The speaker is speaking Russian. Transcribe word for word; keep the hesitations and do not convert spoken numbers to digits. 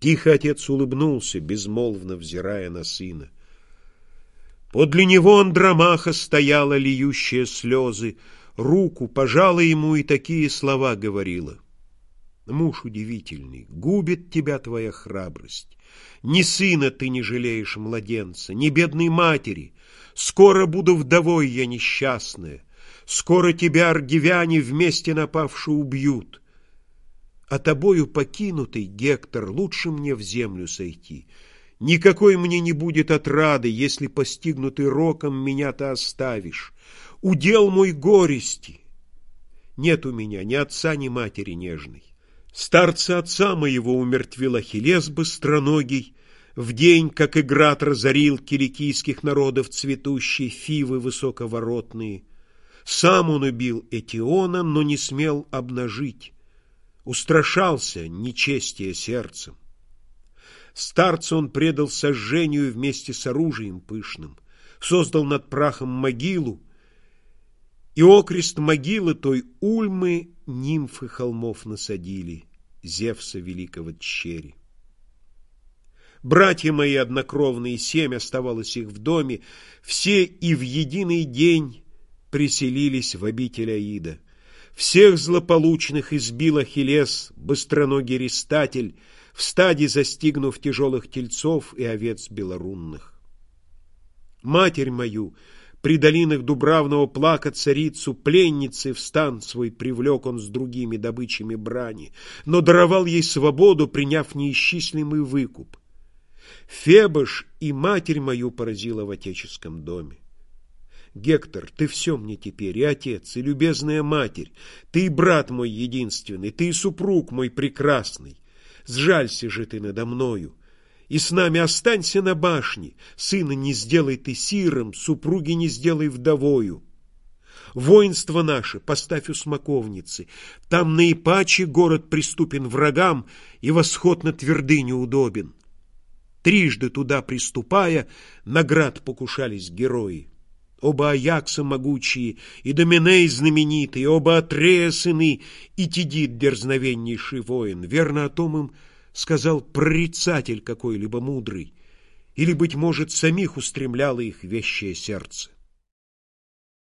Тихо отец улыбнулся, безмолвно взирая на сына. Подле него Андромаха стояла, льющая слезы, руку пожала ему и такие слова говорила. Муж удивительный, губит тебя твоя храбрость. Ни сына ты не жалеешь, младенца, ни бедной матери. Скоро буду вдовой я несчастная. Скоро тебя аргивяне вместе напавши убьют. А тобою покинутый, Гектор, лучше мне в землю сойти. Никакой мне не будет отрады, если постигнутый роком меня ты оставишь. Удел мой горести. Нет у меня ни отца, ни матери нежной. Старца отца моего умертвил Ахиллес быстроногий, в день, как Играт разорил киликийских народов цветущие Фивы высоковоротные. Сам он убил Этиона, но не смел обнажить. Устрашался нечестия сердцем. Старца он предал сожжению вместе с оружием пышным, создал над прахом могилу, и окрест могилы той Ульмы нимфы холмов насадили, Зевса великого тщери. Братья мои однокровные, семь оставалось их в доме, все и в единый день приселились в обитель Аида. Всех злополучных избил Ахиллес, быстроногий рестатель, в стаде застигнув тяжелых тельцов и овец белорунных. Матерь мою, при долинах Дубравного плака царицу, пленницы в стан свой привлек он с другими добычами брани, но даровал ей свободу, приняв неисчислимый выкуп. Фебош и матерь мою поразила в отеческом доме. Гектор, ты все мне теперь, и отец, и любезная матерь, ты и брат мой единственный, ты и супруг мой прекрасный. Сжалься же ты надо мною, и с нами останься на башне, сына не сделай ты сиром, супруги не сделай вдовою. Воинство наше поставь у смоковницы, там наипаче город приступен врагам, и восход на твердыню удобен. Трижды туда приступая, наград покушались герои. Оба Аякса могучие, и Доминей знаменитый, оба Атрея сыны, и Тидид дерзновеннейший воин. Верно о том им сказал прорицатель какой-либо мудрый, или, быть может, самих устремляло их вещее сердце.